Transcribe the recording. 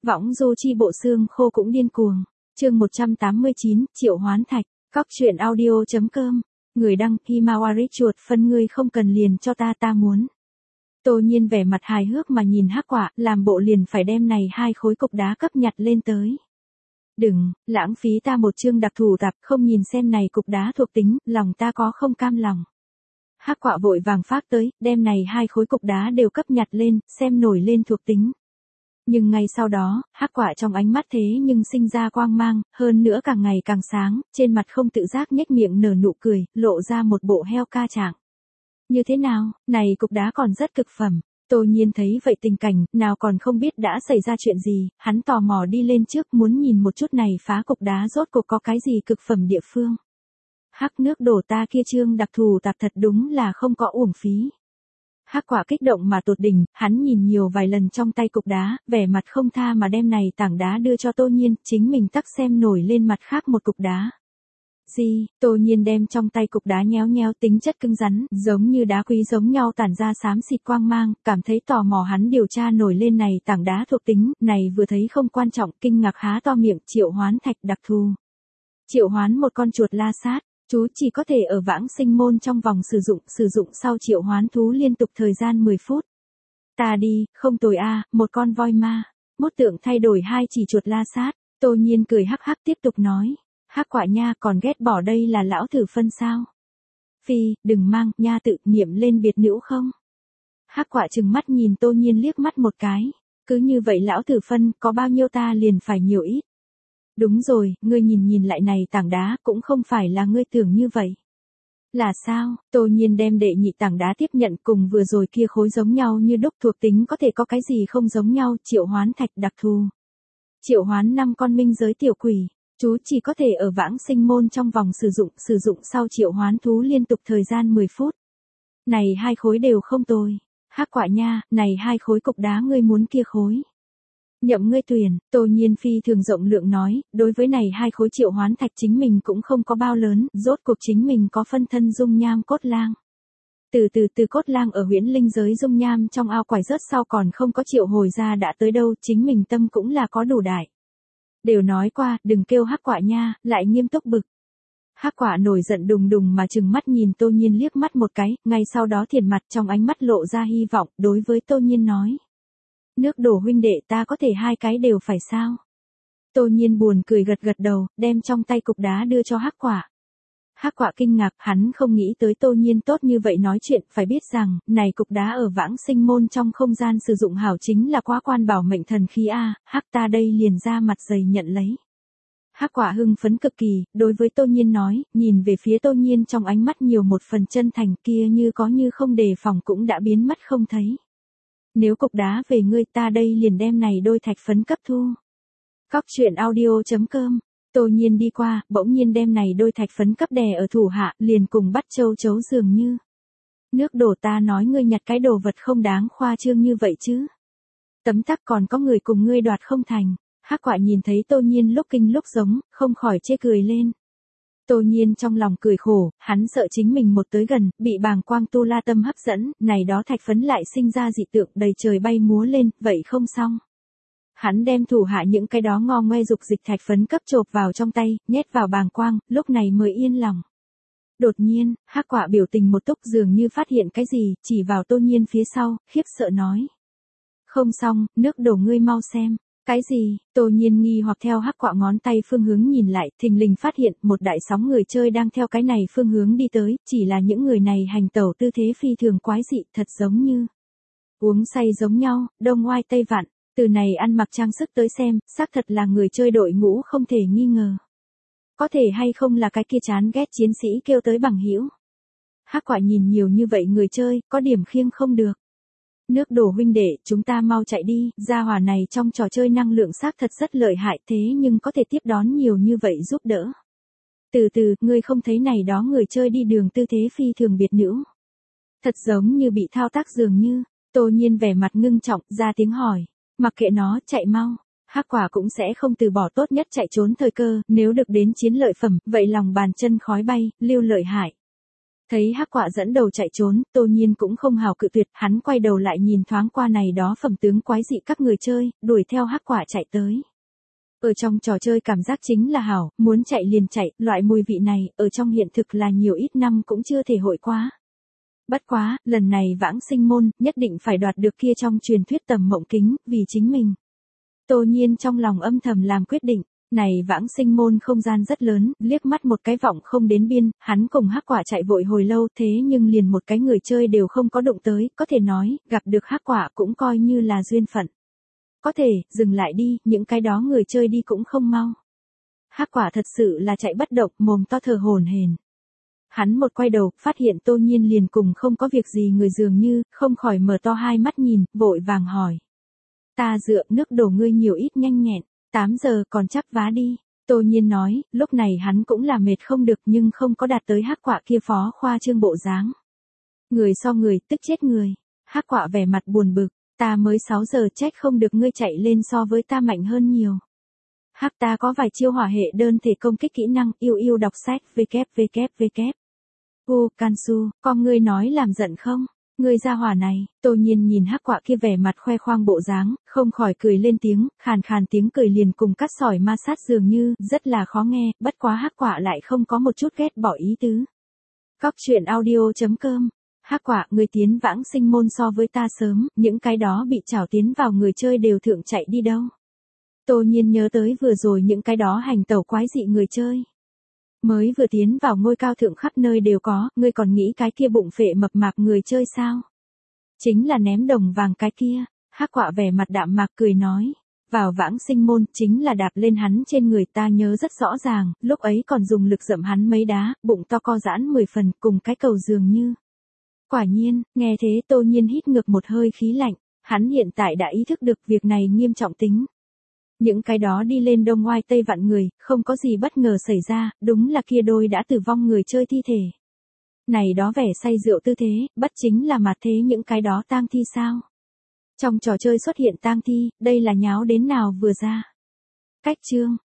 Võng du chi bộ xương khô cũng điên cuồng. Chương 189, Triệu Hoán Thạch. Cóc truyện audio.com. Người đăng, Himawari chuột phân ngươi không cần liền cho ta muốn. Tô Nhiên vẻ mặt hài hước mà nhìn Hắc Quả, làm bộ liền phải đem này 2 khối cục đá cấp nhặt lên tới. Đừng, lãng phí ta một chương đặc thù tạp, không nhìn xem này cục đá thuộc tính, lòng ta có không cam lòng. Hắc Quả vội vàng phát tới, đem này 2 khối cục đá đều cấp nhặt lên, xem nổi lên thuộc tính. Nhưng ngay sau đó, Hắc Quả trong ánh mắt thế nhưng sinh ra quang mang, hơn nữa càng ngày càng sáng, trên mặt không tự giác nhếch miệng nở nụ cười, lộ ra một bộ heo ca trạng. Như thế nào, này cục đá còn rất cực phẩm. Tô Nhiên thấy vậy tình cảnh, nào còn không biết đã xảy ra chuyện gì, hắn tò mò đi lên trước muốn nhìn một chút này phá cục đá rốt cuộc có cái gì cực phẩm địa phương. Hắc nước đổ ta kia chương đặc thù tạp thật đúng là không có uổng phí. Hắc Quả kích động mà tột đỉnh, hắn nhìn nhiều vài lần trong tay cục đá, vẻ mặt không tha mà đem này tảng đá đưa cho Tô Nhiên, chính mình tắc xem nổi lên mặt khác một cục đá. Gì, Tô Nhiên đem trong tay cục đá nhéo nhéo tính chất cứng rắn, giống như đá quý giống nhau tản ra xám xịt quang mang, cảm thấy tò mò hắn điều tra nổi lên này tảng đá thuộc tính, này vừa thấy không quan trọng, kinh ngạc há to miệng. Triệu hoán thạch đặc thù. Triệu hoán một con chuột la sát, chú chỉ có thể ở vãng sinh môn trong vòng sử dụng sau triệu hoán thú liên tục thời gian 10 phút. Ta đi, không tồi a, một con voi ma. Mốt tượng thay đổi 2 chỉ chuột la sát, Tô Nhiên cười hắc hắc tiếp tục nói. Hắc Quả nha, còn ghét bỏ đây là lão thử phân sao? Phi, đừng mang, nha tự niệm lên biệt nữ không? Hắc Quả trừng mắt nhìn Tô Nhiên liếc mắt một cái. Cứ như vậy lão thử phân, có bao nhiêu ta liền phải nhiều ít. Đúng rồi, ngươi nhìn lại này tảng đá, cũng không phải là ngươi tưởng như vậy. Là sao? Tô Nhiên đem đệ nhị tảng đá tiếp nhận cùng vừa rồi kia khối giống nhau như đúc, thuộc tính có thể có cái gì không giống nhau. Triệu hoán thạch đặc thù. Triệu hoán 5 con minh giới tiểu quỷ. Chú chỉ có thể ở vãng sinh môn trong vòng sử dụng sau triệu hoán thú liên tục thời gian 10 phút. Này 2 khối đều không tồi. Hắc Quả nha, này 2 khối cục đá ngươi muốn kia khối. Nhậm ngươi tuyển, Tô Nhiên phi thường rộng lượng nói, đối với này 2 khối triệu hoán thạch chính mình cũng không có bao lớn, rốt cuộc chính mình có phân thân dung nham cốt lang. Từ cốt lang ở huyễn linh giới dung nham trong ao quải rớt sau còn không có triệu hồi ra đã tới đâu, chính mình tâm cũng là có đủ đại. Đều nói qua, đừng kêu Hắc Quả nha, lại nghiêm túc bực. Hắc Quả nổi giận đùng đùng mà trừng mắt nhìn Tô Nhiên liếc mắt một cái, ngay sau đó thiền mặt trong ánh mắt lộ ra hy vọng, đối với Tô Nhiên nói. Nước đổ huynh đệ, ta có thể 2 cái đều phải sao? Tô Nhiên buồn cười gật đầu, đem trong tay cục đá đưa cho Hắc Quả. Hắc Quả kinh ngạc, hắn không nghĩ tới Tô Nhiên tốt như vậy nói chuyện, phải biết rằng, này cục đá ở vãng sinh môn trong không gian sử dụng hảo chính là quá quan bảo mệnh thần khí a, Hắc ta đây liền ra mặt dày nhận lấy. Hắc Quả hưng phấn cực kỳ, đối với Tô Nhiên nói, nhìn về phía Tô Nhiên trong ánh mắt nhiều một phần chân thành, kia như có như không đề phòng cũng đã biến mất không thấy. Nếu cục đá về ngươi, ta đây liền đem này đôi thạch phấn cấp thu. Cóc truyện audio.com. Tô Nhiên đi qua, bỗng nhiên đem này đôi thạch phấn cấp đè ở thủ hạ, liền cùng bắt châu chấu dường như. Nước đổ, ta nói ngươi nhặt cái đồ vật không đáng khoa trương như vậy chứ. Tấm tắc còn có người cùng ngươi đoạt không thành. Hắc Quả nhìn thấy Tô Nhiên lúc kinh lúc giống, không khỏi chê cười lên. Tô Nhiên trong lòng cười khổ, hắn sợ chính mình một tới gần, bị bàng quang tu la tâm hấp dẫn, này đó thạch phấn lại sinh ra dị tượng đầy trời bay múa lên, vậy không xong. Hắn đem thủ hạ những cái đó ngo ngoe dục dịch thạch phấn cấp chộp vào trong tay, nhét vào bàng quang, lúc này mới yên lòng. Đột nhiên, Hắc Quả biểu tình một túc dường như phát hiện cái gì, chỉ vào Tô Nhiên phía sau, khiếp sợ nói. Không xong, nước đổ ngươi mau xem. Cái gì? Tô Nhiên nghi hoặc theo Hắc Quả ngón tay phương hướng nhìn lại, thình lình phát hiện một đại sóng người chơi đang theo cái này phương hướng đi tới, chỉ là những người này hành tẩu tư thế phi thường quái dị, thật giống như uống say giống nhau, đông oai tây vặn, từ này ăn mặc trang sức tới xem, xác thật là người chơi đội ngũ không thể nghi ngờ. Có thể hay không là cái kia chán ghét chiến sĩ kêu tới bằng hữu. Hắc Quả nhìn nhiều như vậy người chơi, có điểm khiêng không được. Nước đổ huynh đệ, chúng ta mau chạy đi, gia hỏa này trong trò chơi năng lượng xác thật rất lợi hại thế nhưng có thể tiếp đón nhiều như vậy giúp đỡ. Ngươi không thấy này đó người chơi đi đường tư thế phi thường biệt nữ. Thật giống như bị thao tác dường như, Tô Nhiên vẻ mặt ngưng trọng, ra tiếng hỏi, mặc kệ nó, chạy mau. Hắc Quả cũng sẽ không từ bỏ tốt nhất chạy trốn thời cơ, nếu được đến chiến lợi phẩm, vậy lòng bàn chân khói bay, lưu lợi hại. Thấy hắc quạ dẫn đầu chạy trốn, Tô Nhiên cũng không hào cự tuyệt, hắn quay đầu lại nhìn thoáng qua này đó phẩm tướng quái dị các người chơi, đuổi theo hắc quạ chạy tới. Ở trong trò chơi cảm giác chính là hảo, muốn chạy liền chạy, loại mùi vị này, ở trong hiện thực là nhiều ít năm cũng chưa thể hội quá. Bất quá, lần này vãng sinh môn, nhất định phải đoạt được kia trong truyền thuyết tầm mộng kính, vì chính mình. Tô Nhiên trong lòng âm thầm làm quyết định, này vãng sinh môn không gian rất lớn, liếc mắt một cái vọng không đến biên, hắn cùng hắc quả chạy vội hồi lâu thế nhưng liền một cái người chơi đều không có đụng tới, có thể nói, gặp được hắc quả cũng coi như là duyên phận. Có thể, dừng lại đi, những cái đó người chơi đi cũng không mau. Hắc quả thật sự là chạy bất động, mồm to thở hổn hển. Hắn một quay đầu, phát hiện Tô Nhiên liền cùng không có việc gì người dường như, không khỏi mở to hai mắt nhìn, vội vàng hỏi. Ta dựa nước đổ ngươi nhiều ít nhanh nhẹn, 8 giờ còn chắp vá đi. Tô Nhiên nói, lúc này hắn cũng là mệt không được nhưng không có đạt tới hắc quạ kia phó khoa trương bộ dáng. Người so người, tức chết người. Hắc quạ vẻ mặt buồn bực, ta mới 6 giờ trách không được ngươi chạy lên so với ta mạnh hơn nhiều. Hắc ta có vài chiêu hỏa hệ đơn thể công kích kỹ năng, yêu đọc sách, www. Kansu, con ngươi nói làm giận không? Ngươi ra hỏa này, Tô Nhiên nhìn hắc quạ kia vẻ mặt khoe khoang bộ dáng, không khỏi cười lên tiếng, khàn khàn tiếng cười liền cùng cắt sỏi ma sát dường như, rất là khó nghe, bất quá hắc quạ lại không có một chút ghét bỏ ý tứ. Cóc truyện audio.com. Hắc quạ, người tiến vãng sinh môn so với ta sớm, những cái đó bị trảo tiến vào người chơi đều thượng chạy đi đâu. Tô Nhiên nhớ tới vừa rồi những cái đó hành tẩu quái dị người chơi. Mới vừa tiến vào ngôi cao thượng khắp nơi đều có, ngươi còn nghĩ cái kia bụng phệ mập mạp người chơi sao? Chính là ném đồng vàng cái kia, hắc quạ vẻ mặt đạm mạc cười nói. Vào vãng sinh môn, chính là đạp lên hắn trên người ta nhớ rất rõ ràng, lúc ấy còn dùng lực dậm hắn mấy đá, bụng to co giãn 10 phần, cùng cái cầu dường như. Quả nhiên, nghe thế Tô Nhiên hít ngược một hơi khí lạnh, hắn hiện tại đã ý thức được việc này nghiêm trọng tính. Những cái đó đi lên đông ngoai tây vặn người, không có gì bất ngờ xảy ra, đúng là kia đôi đã tử vong người chơi thi thể. Này đó vẻ say rượu tư thế, bất chính là mặt thế những cái đó tang thi sao? Trong trò chơi xuất hiện tang thi, đây là nháo đến nào vừa ra. Cách chương.